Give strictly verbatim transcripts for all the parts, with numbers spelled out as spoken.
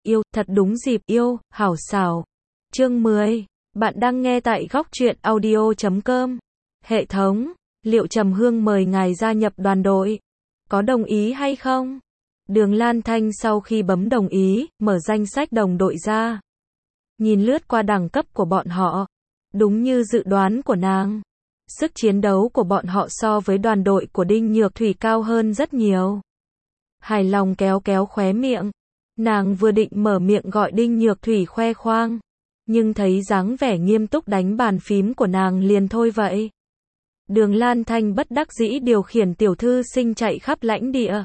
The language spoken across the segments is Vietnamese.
yêu, thật đúng dịp yêu, hảo xảo. Chương mười. Bạn đang nghe tại góc truyện audio chấm com. Hệ thống, Liệu Trầm Hương mời ngài gia nhập đoàn đội. Có đồng ý hay không? Đường Lan Thanh sau khi bấm đồng ý, mở danh sách đồng đội ra. Nhìn lướt qua đẳng cấp của bọn họ. Đúng như dự đoán của nàng. Sức chiến đấu của bọn họ so với đoàn đội của Đinh Nhược Thủy cao hơn rất nhiều. Hài lòng kéo kéo khóe miệng. Nàng vừa định mở miệng gọi Đinh Nhược Thủy khoe khoang. Nhưng thấy dáng vẻ nghiêm túc đánh bàn phím của nàng liền thôi vậy. Đường Lan Thanh bất đắc dĩ điều khiển tiểu thư sinh chạy khắp lãnh địa.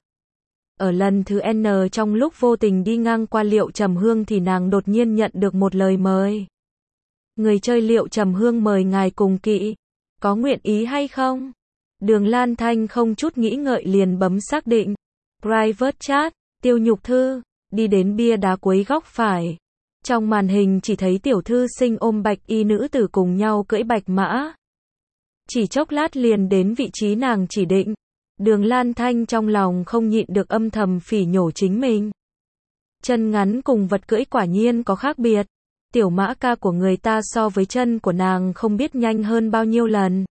Ở lần thứ N trong lúc vô tình đi ngang qua Liệu Trầm Hương thì nàng đột nhiên nhận được một lời mời. Người chơi Liệu Trầm Hương mời ngài cùng kỵ. Có nguyện ý hay không? Đường Lan Thanh không chút nghĩ ngợi liền bấm xác định. Private chat, Tiêu Nhục Thư, đi đến bia đá cuối góc phải. Trong màn hình chỉ thấy tiểu thư sinh ôm bạch y nữ tử cùng nhau cưỡi bạch mã. Chỉ chốc lát liền đến vị trí nàng chỉ định. Đường Lan Thanh trong lòng không nhịn được âm thầm phỉ nhổ chính mình. Chân ngắn cùng vật cưỡi quả nhiên có khác biệt. Tiểu mã ca của người ta so với chân của nàng không biết nhanh hơn bao nhiêu lần.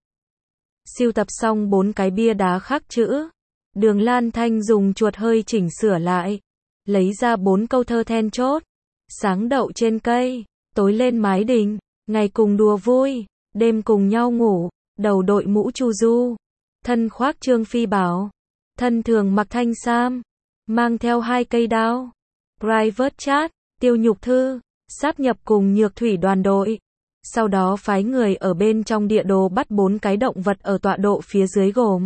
Sưu tập xong bốn cái bia đá khắc chữ. Đường Lan Thanh dùng chuột hơi chỉnh sửa lại. Lấy ra bốn câu thơ then chốt. Sáng đậu trên cây, tối lên mái đình, ngày cùng đùa vui, đêm cùng nhau ngủ, đầu đội mũ chu du, thân khoác trương phi bảo, thân thường mặc thanh sam, mang theo hai cây đao. Private chat, Tiêu Nhục Thư, sáp nhập cùng Nhược Thủy đoàn đội. Sau đó phái người ở bên trong địa đồ bắt bốn cái động vật ở tọa độ phía dưới gồm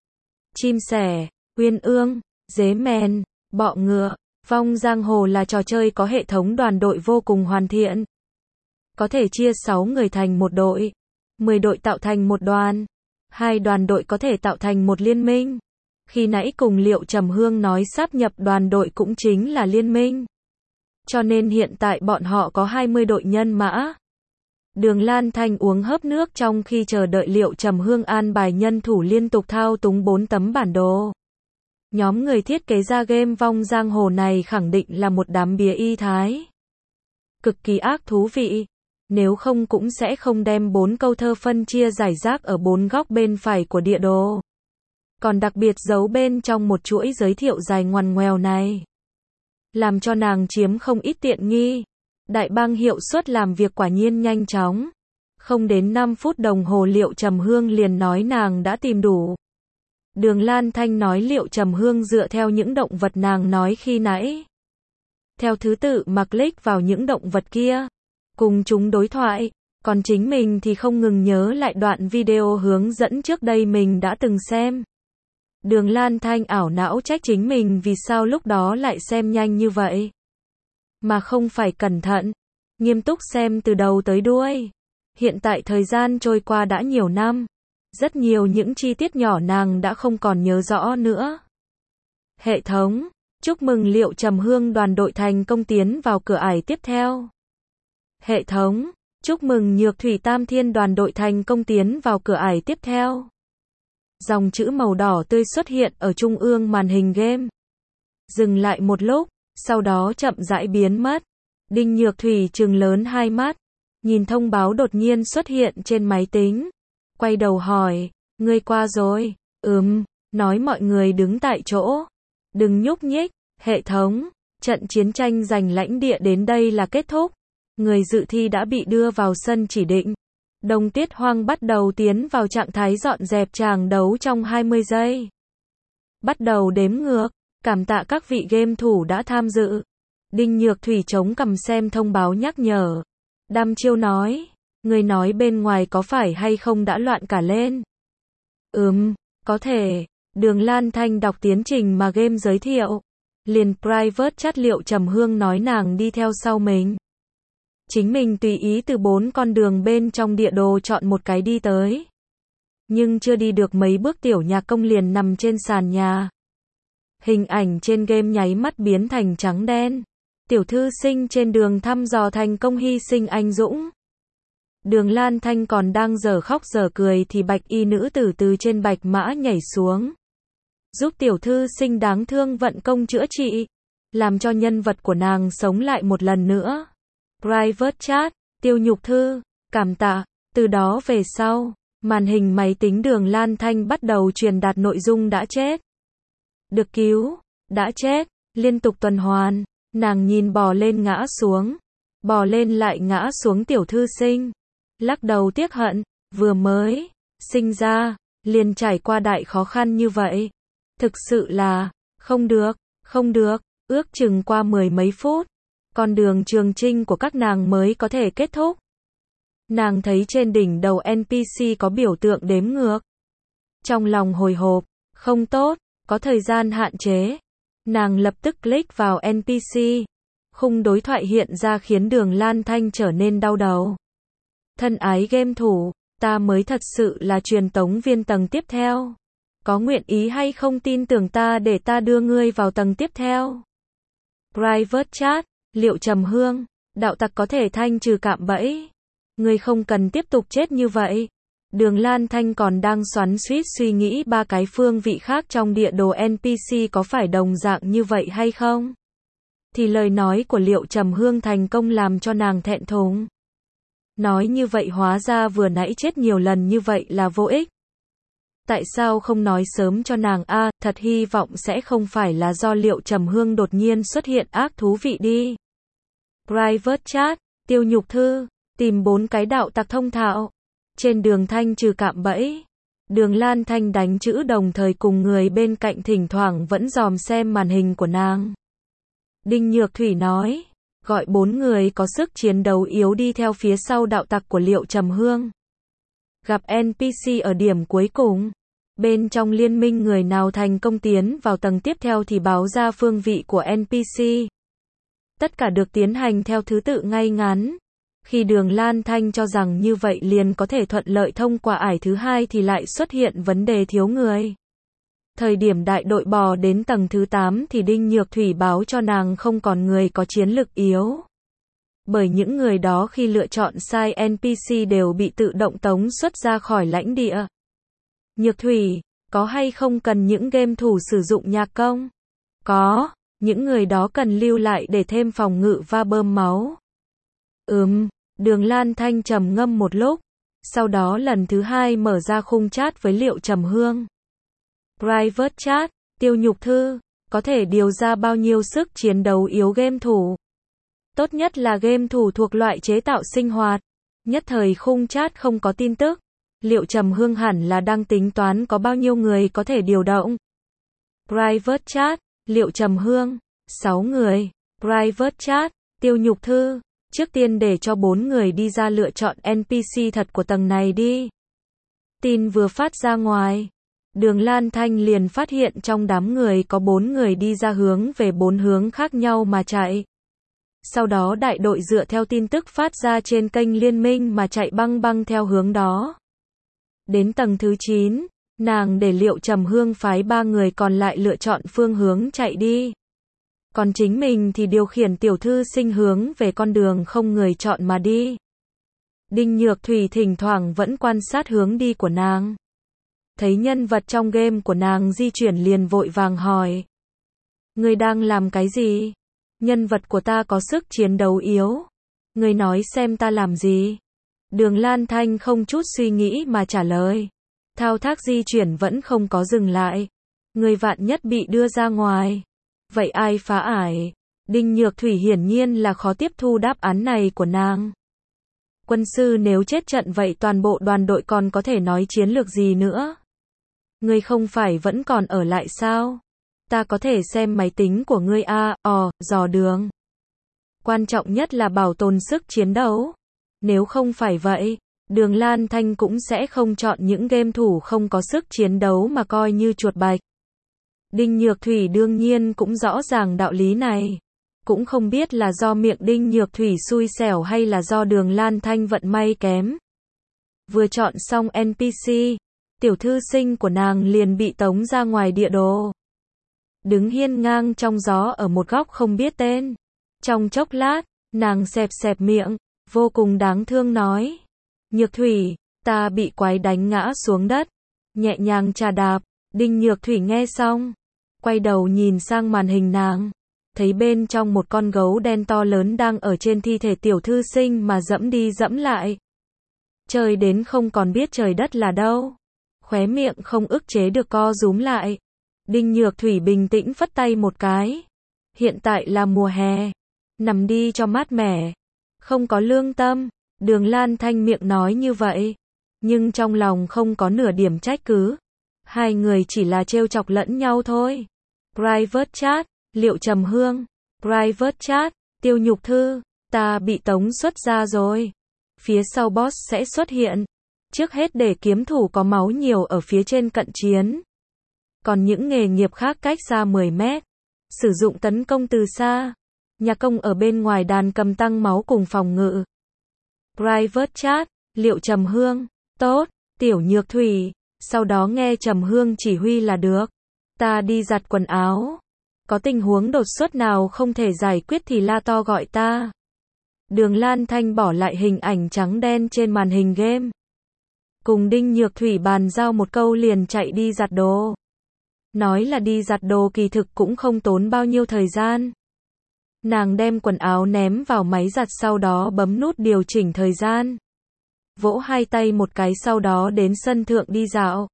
chim sẻ, uyên ương, dế mèn, bọ ngựa. Vong Giang Hồ là trò chơi có hệ thống đoàn đội vô cùng hoàn thiện. Có thể chia sáu người thành một đội, mười đội tạo thành một đoàn, hai đoàn đội có thể tạo thành một liên minh. Khi nãy cùng Liệu Trầm Hương nói sáp nhập đoàn đội cũng chính là liên minh. Cho nên hiện tại bọn họ có hai mươi đội nhân mã. Đường Lan Thanh uống hớp nước trong khi chờ đợi Liệu Trầm Hương an bài nhân thủ liên tục thao túng bốn tấm bản đồ. Nhóm người thiết kế ra game Vong Giang Hồ này khẳng định là một đám bía y thái. Cực kỳ ác thú vị. Nếu không cũng sẽ không đem bốn câu thơ phân chia rải rác ở bốn góc bên phải của địa đồ. Còn đặc biệt giấu bên trong một chuỗi giới thiệu dài ngoằn ngoèo này. Làm cho nàng chiếm không ít tiện nghi. Đại bang hiệu suất làm việc quả nhiên nhanh chóng. Không đến năm phút đồng hồ Liệu Trầm Hương liền nói nàng đã tìm đủ. Đường Lan Thanh nói Liệu Trầm Hương dựa theo những động vật nàng nói khi nãy. Theo thứ tự mà click vào những động vật kia. Cùng chúng đối thoại. Còn chính mình thì không ngừng nhớ lại đoạn video hướng dẫn trước đây mình đã từng xem. Đường Lan Thanh ảo não trách chính mình vì sao lúc đó lại xem nhanh như vậy. Mà không phải cẩn thận. Nghiêm túc xem từ đầu tới đuôi. Hiện tại thời gian trôi qua đã nhiều năm. Rất nhiều những chi tiết nhỏ nàng đã không còn nhớ rõ nữa. Hệ thống, chúc mừng Liệu Trầm Hương đoàn đội thành công tiến vào cửa ải tiếp theo. Hệ thống, chúc mừng Nhược Thủy Tam Thiên đoàn đội thành công tiến vào cửa ải tiếp theo. Dòng chữ màu đỏ tươi xuất hiện ở trung ương màn hình game. Dừng lại một lúc, sau đó chậm rãi biến mất. Đinh Nhược Thủy trừng lớn hai mắt, nhìn thông báo đột nhiên xuất hiện trên máy tính. Quay đầu hỏi, ngươi qua rồi, ừm, nói mọi người đứng tại chỗ. Đừng nhúc nhích, hệ thống, trận chiến tranh giành lãnh địa đến đây là kết thúc. Người dự thi đã bị đưa vào sân chỉ định. Đồng Tiết Hoang bắt đầu tiến vào trạng thái dọn dẹp tràng đấu trong hai mươi giây. Bắt đầu đếm ngược, cảm tạ các vị game thủ đã tham dự. Đinh Nhược Thủy chống cằm xem thông báo nhắc nhở. Đăm chiêu nói. Người nói bên ngoài có phải hay không đã loạn cả lên? Ừm, có thể. Đường Lan Thanh đọc tiến trình mà game giới thiệu. Liền private chat Liệu Trầm Hương nói nàng đi theo sau mình. Chính mình tùy ý từ bốn con đường bên trong địa đồ chọn một cái đi tới. Nhưng chưa đi được mấy bước tiểu nhạc công liền nằm trên sàn nhà. Hình ảnh trên game nháy mắt biến thành trắng đen. Tiểu thư sinh trên đường thăm dò thành công hy sinh anh dũng. Đường Lan Thanh còn đang dở khóc dở cười thì bạch y nữ tử từ trên bạch mã nhảy xuống. Giúp tiểu thư sinh đáng thương vận công chữa trị. làm cho nhân vật của nàng sống lại một lần nữa. Private chat, Tiêu Nhục Thư, cảm tạ. Từ đó về sau, màn hình máy tính Đường Lan Thanh bắt đầu truyền đạt nội dung đã chết, được cứu, đã chết, liên tục tuần hoàn. Nàng nhìn bò lên ngã xuống, bò lên lại ngã xuống tiểu thư sinh, lắc đầu tiếc hận, vừa mới sinh ra, liền trải qua đại khó khăn như vậy. Thực sự là, không được, không được, ước chừng qua mười mấy phút, con đường trường chinh của các nàng mới có thể kết thúc. Nàng thấy trên đỉnh đầu en pê xê có biểu tượng đếm ngược. Trong lòng hồi hộp, không tốt, có thời gian hạn chế. Nàng lập tức click vào en pê xê. Khung đối thoại hiện ra khiến Đường Lan Thanh trở nên đau đầu. Thân ái game thủ, ta mới thật sự là truyền tống viên tầng tiếp theo. Có nguyện ý hay không tin tưởng ta để ta đưa ngươi vào tầng tiếp theo? Private chat, Liệu Trầm Hương, đạo tặc có thể thanh trừ cạm bẫy. Ngươi không cần tiếp tục chết như vậy. Đường Lan Thanh còn đang xoắn xuýt suy nghĩ ba cái phương vị khác trong địa đồ en pê xê có phải đồng dạng như vậy hay không? Thì lời nói của Liệu Trầm Hương thành công làm cho nàng thẹn thùng. Nói như vậy hóa ra vừa nãy chết nhiều lần như vậy là vô ích. Tại sao không nói sớm cho nàng a? À, thật hy vọng sẽ không phải là do Liệu Trầm Hương đột nhiên xuất hiện ác thú vị đi. Private chat, Tiêu Nhục Thư, tìm bốn cái đạo tặc thông thạo. Trên đường thanh trừ cạm bẫy. Đường Lan Thanh đánh chữ đồng thời cùng người bên cạnh thỉnh thoảng vẫn dòm xem màn hình của nàng. Đinh Nhược Thủy nói, gọi bốn người có sức chiến đấu yếu đi theo phía sau đạo tặc của Liệu Trầm Hương. Gặp en pê xê ở điểm cuối cùng. Bên trong liên minh người nào thành công tiến vào tầng tiếp theo thì báo ra phương vị của en pê xê. Tất cả được tiến hành theo thứ tự ngay ngắn. Khi Đường Lan Thanh cho rằng như vậy liền có thể thuận lợi thông qua ải thứ hai thì lại xuất hiện vấn đề thiếu người. Thời điểm đại đội bò đến tầng thứ tám thì Đinh Nhược Thủy báo cho nàng không còn người có chiến lực yếu. Bởi những người đó khi lựa chọn sai en pê xê đều bị tự động tống xuất ra khỏi lãnh địa. Nhược Thủy, có hay không cần những game thủ sử dụng nhạc công? Có, những người đó cần lưu lại để thêm phòng ngự và bơm máu. Ừm, Đường Lan Thanh trầm ngâm một lúc, sau đó lần thứ hai mở ra khung chat với Liệu Trầm Hương. Private chat, Tiêu Nhục Thư, có thể điều ra bao nhiêu sức chiến đấu yếu game thủ? Tốt nhất là game thủ thuộc loại chế tạo sinh hoạt. Nhất thời khung chat không có tin tức. Liệu Trầm Hương hẳn là đang tính toán có bao nhiêu người có thể điều động. Private chat, Liệu Trầm Hương, sáu người. Private chat, Tiêu Nhục Thư, trước tiên để cho bốn người đi ra lựa chọn en pê xê thật của tầng này đi. Tin vừa phát ra ngoài. Đường Lan Thanh liền phát hiện trong đám người có bốn người đi ra hướng về bốn hướng khác nhau mà chạy. Sau đó đại đội dựa theo tin tức phát ra trên kênh liên minh mà chạy băng băng theo hướng đó. Đến tầng thứ chín, nàng để Liệu Trầm Hương phái ba người còn lại lựa chọn phương hướng chạy đi. Còn chính mình thì điều khiển tiểu thư sinh hướng về con đường không người chọn mà đi. Đinh Nhược Thủy thỉnh thoảng vẫn quan sát hướng đi của nàng. Thấy nhân vật trong game của nàng di chuyển liền vội vàng hỏi. Ngươi đang làm cái gì? Nhân vật của ta có sức chiến đấu yếu. Ngươi nói xem ta làm gì? Đường Lan Thanh không chút suy nghĩ mà trả lời. Thao tác di chuyển vẫn không có dừng lại. Ngươi vạn nhất bị đưa ra ngoài. Vậy ai phá ải? Đinh Nhược Thủy hiển nhiên là khó tiếp thu đáp án này của nàng. Quân sư nếu chết trận vậy toàn bộ đoàn đội còn có thể nói chiến lược gì nữa? Ngươi không phải vẫn còn ở lại sao? Ta có thể xem máy tính của ngươi a, ò, dò đường. Quan trọng nhất là bảo tồn sức chiến đấu. Nếu không phải vậy, Đường Lan Thanh cũng sẽ không chọn những game thủ không có sức chiến đấu mà coi như chuột bạch. Đinh Nhược Thủy đương nhiên cũng rõ ràng đạo lý này. Cũng không biết là do miệng Đinh Nhược Thủy xui xẻo hay là do Đường Lan Thanh vận may kém. Vừa chọn xong en pê xê, tiểu thư sinh của nàng liền bị tống ra ngoài địa đồ. Đứng hiên ngang trong gió ở một góc không biết tên. Trong chốc lát, nàng xẹp xẹp miệng, vô cùng đáng thương nói. Nhược Thủy, ta bị quái đánh ngã xuống đất. Nhẹ nhàng chà đạp, Đinh Nhược Thủy nghe xong. Quay đầu nhìn sang màn hình nàng. thấy bên trong một con gấu đen to lớn đang ở trên thi thể tiểu thư sinh mà dẫm đi dẫm lại. Trời đến không còn biết trời đất là đâu. Khóe miệng không ức chế được co rúm lại. Đinh Nhược Thủy bình tĩnh phất tay một cái. Hiện tại là mùa hè. Nằm đi cho mát mẻ. Không có lương tâm. Đường Lan Thanh miệng nói như vậy. Nhưng trong lòng không có nửa điểm trách cứ. Hai người chỉ là trêu chọc lẫn nhau thôi. Private chat, Liệu Trầm Hương. Private chat, Tiêu Nhục Thư. Ta bị tống xuất ra rồi. Phía sau boss sẽ xuất hiện. Trước hết để kiếm thủ có máu nhiều ở phía trên cận chiến. Còn những nghề nghiệp khác cách xa mười mét. Sử dụng tấn công từ xa. Nhà công ở bên ngoài đàn cầm tăng máu cùng phòng ngự. Private chat, Liệu Trầm Hương. Tốt, Tiểu Nhược Thủy. Sau đó nghe Trầm Hương chỉ huy là được. Ta đi giặt quần áo. Có tình huống đột xuất nào không thể giải quyết thì la to gọi ta. Đường Lan Thanh bỏ lại hình ảnh trắng đen trên màn hình game. Cùng Đinh Nhược Thủy bàn giao một câu liền chạy đi giặt đồ. Nói là đi giặt đồ kỳ thực cũng không tốn bao nhiêu thời gian. Nàng đem quần áo ném vào máy giặt sau đó bấm nút điều chỉnh thời gian. Vỗ hai tay một cái sau đó đến sân thượng đi dạo.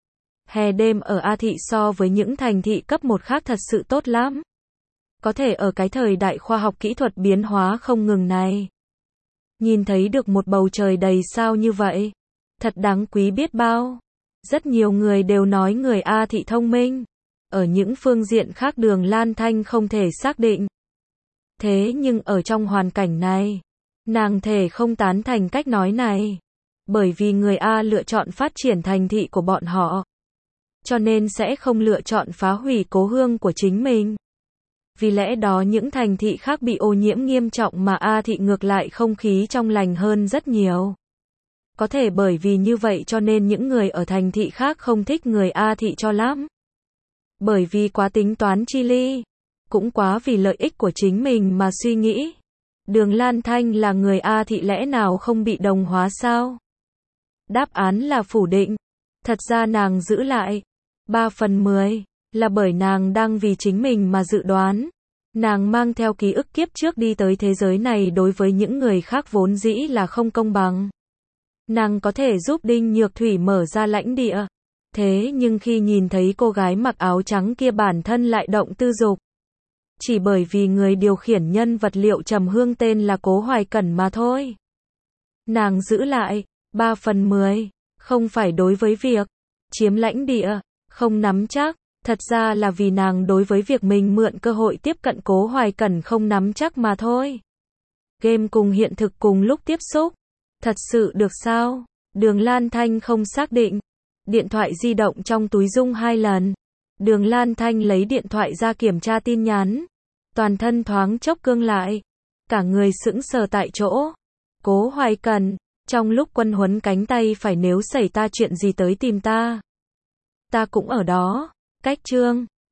Hè đêm ở A Thị so với những thành thị cấp một khác thật sự tốt lắm. Có thể ở cái thời đại khoa học kỹ thuật biến hóa không ngừng này. Nhìn thấy được một bầu trời đầy sao như vậy. Thật đáng quý biết bao. Rất nhiều người đều nói người A Thị thông minh. Ở những phương diện khác Đường Lan Thanh không thể xác định. Thế nhưng ở trong hoàn cảnh này, nàng thể không tán thành cách nói này. Bởi vì người A lựa chọn phát triển thành thị của bọn họ. Cho nên sẽ không lựa chọn phá hủy cố hương của chính mình. Vì lẽ đó những thành thị khác bị ô nhiễm nghiêm trọng mà A Thị ngược lại không khí trong lành hơn rất nhiều. Có thể bởi vì như vậy cho nên những người ở thành thị khác không thích người A Thị cho lắm. Bởi vì quá tính toán chi ly. Cũng quá vì lợi ích của chính mình mà suy nghĩ. Đường Lan Thanh là người A Thị lẽ nào không bị đồng hóa sao? Đáp án là phủ định. Thật ra nàng giữ lại ba phần mười là bởi nàng đang vì chính mình mà dự đoán. Nàng mang theo ký ức kiếp trước đi tới thế giới này đối với những người khác vốn dĩ là không công bằng. Nàng có thể giúp Đinh Nhược Thủy mở ra lãnh địa. Thế nhưng khi nhìn thấy cô gái mặc áo trắng kia bản thân lại động tư dục. Chỉ bởi vì người điều khiển nhân vật Liệu Trầm Hương tên là Cố Hoài Cẩn mà thôi. Nàng giữ lại ba phần mười, không phải đối với việc chiếm lãnh địa, không nắm chắc, thật ra là vì nàng đối với việc mình mượn cơ hội tiếp cận Cố Hoài Cẩn không nắm chắc mà thôi. Game cùng hiện thực cùng lúc tiếp xúc. Thật sự được sao? Đường Lan Thanh không xác định. Điện thoại di động trong túi rung hai lần. Đường Lan Thanh lấy điện thoại ra kiểm tra tin nhắn. Toàn thân thoáng chốc cương lại. Cả người sững sờ tại chỗ. Cố Hoài Cẩn, trong lúc quân huấn cánh tay phải nếu xảy ra chuyện gì tới tìm ta. Ta cũng ở đó. Cách chương